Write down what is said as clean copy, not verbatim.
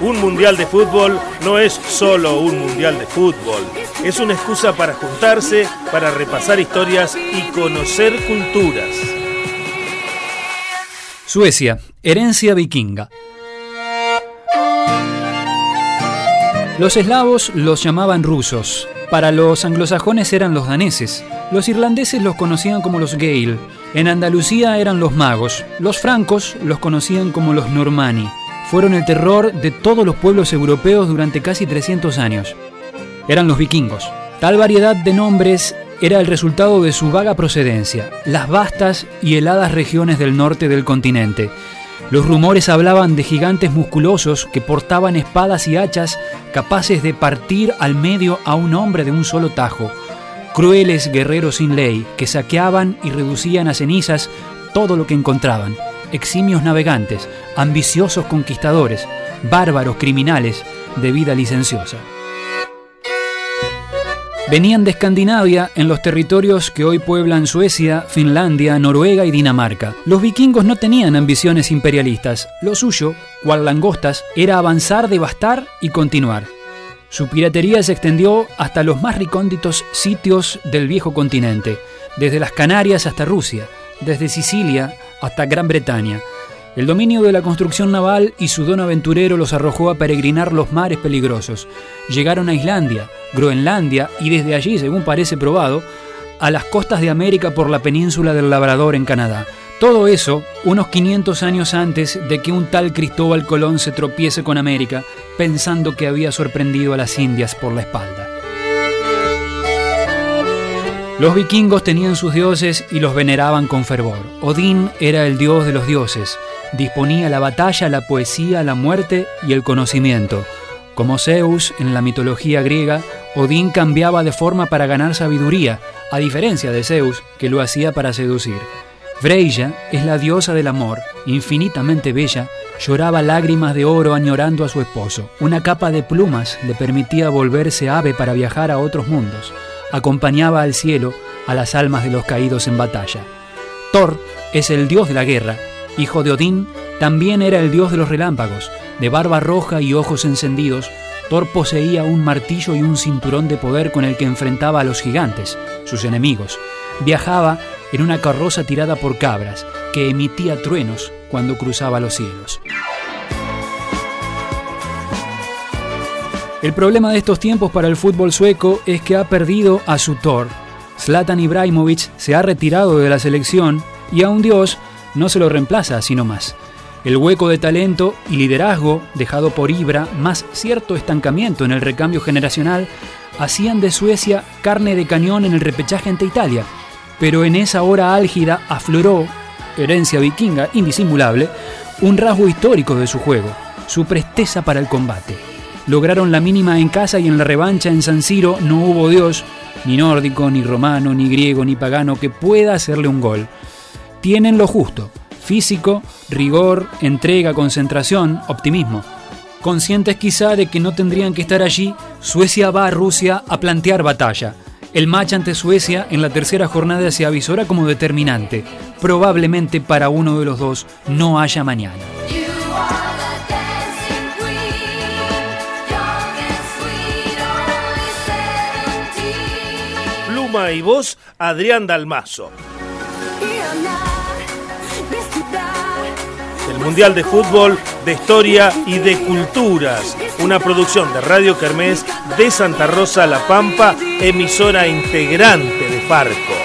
Un mundial de fútbol no es solo un mundial de fútbol. Es una excusa para juntarse, para repasar historias y conocer culturas. Suecia, herencia vikinga. Los eslavos los llamaban rusos. Para los anglosajones eran los daneses. Los irlandeses los conocían como los Gael. En Andalucía eran los magos. Los francos los conocían como los normanni. Fueron el terror de todos los pueblos europeos durante casi 300 años. Eran los vikingos. Tal variedad de nombres era el resultado de su vaga procedencia, las vastas y heladas regiones del norte del continente. Los rumores hablaban de gigantes musculosos que portaban espadas y hachas capaces de partir al medio a un hombre de un solo tajo. Crueles guerreros sin ley que saqueaban y reducían a cenizas todo lo que encontraban. Eximios navegantes, ambiciosos conquistadores, bárbaros criminales de vida licenciosa. Venían de Escandinavia, en los territorios que hoy pueblan Suecia, Finlandia, Noruega y Dinamarca. Los vikingos no tenían ambiciones imperialistas. Lo suyo, cual langostas, era avanzar, devastar y continuar. Su piratería se extendió hasta los más recónditos sitios del viejo continente, desde las Canarias hasta Rusia, desde Sicilia hasta Gran Bretaña. El dominio de la construcción naval y su don aventurero los arrojó a peregrinar los mares peligrosos. Llegaron a Islandia, Groenlandia y desde allí, según parece probado, a las costas de América por la península del Labrador en Canadá. Todo eso unos 500 años antes de que un tal Cristóbal Colón se tropiece con América, pensando que había sorprendido a las Indias por la espalda. Los vikingos tenían sus dioses y los veneraban con fervor. Odín era el dios de los dioses. Disponía la batalla, la poesía, la muerte y el conocimiento. Como Zeus en la mitología griega, Odín cambiaba de forma para ganar sabiduría, a diferencia de Zeus, que lo hacía para seducir. Freyja es la diosa del amor, infinitamente bella, lloraba lágrimas de oro añorando a su esposo. Una capa de plumas le permitía volverse ave para viajar a otros mundos. Acompañaba al cielo a las almas de los caídos en batalla. Thor es el dios de la guerra. Hijo de Odín, también era el dios de los relámpagos. De barba roja y ojos encendidos, Thor poseía un martillo y un cinturón de poder con el que enfrentaba a los gigantes, sus enemigos. Viajaba en una carroza tirada por cabras, que emitía truenos cuando cruzaba los cielos. El problema de estos tiempos para el fútbol sueco es que ha perdido a su Thor. Zlatan Ibrahimovic se ha retirado de la selección y a un dios no se lo reemplaza así nomás. El hueco de talento y liderazgo dejado por Ibra, más cierto estancamiento en el recambio generacional, hacían de Suecia carne de cañón en el repechaje ante Italia. Pero en esa hora álgida afloró, herencia vikinga indisimulable, un rasgo histórico de su juego, su presteza para el combate. Lograron la mínima en casa y en la revancha en San Siro no hubo dios, ni nórdico, ni romano, ni griego, ni pagano, que pueda hacerle un gol. Tienen lo justo: físico, rigor, entrega, concentración, optimismo. Conscientes quizá de que no tendrían que estar allí, Suecia va a Rusia a plantear batalla. El match ante Suecia en la tercera jornada se avisora como determinante. Probablemente para uno de los dos no haya mañana. Pluma y voz, Adrián Dalmazo. El Mundial de Fútbol, de Historia y de Culturas. Una producción de Radio Kermés de Santa Rosa, La Pampa, emisora integrante de Farco.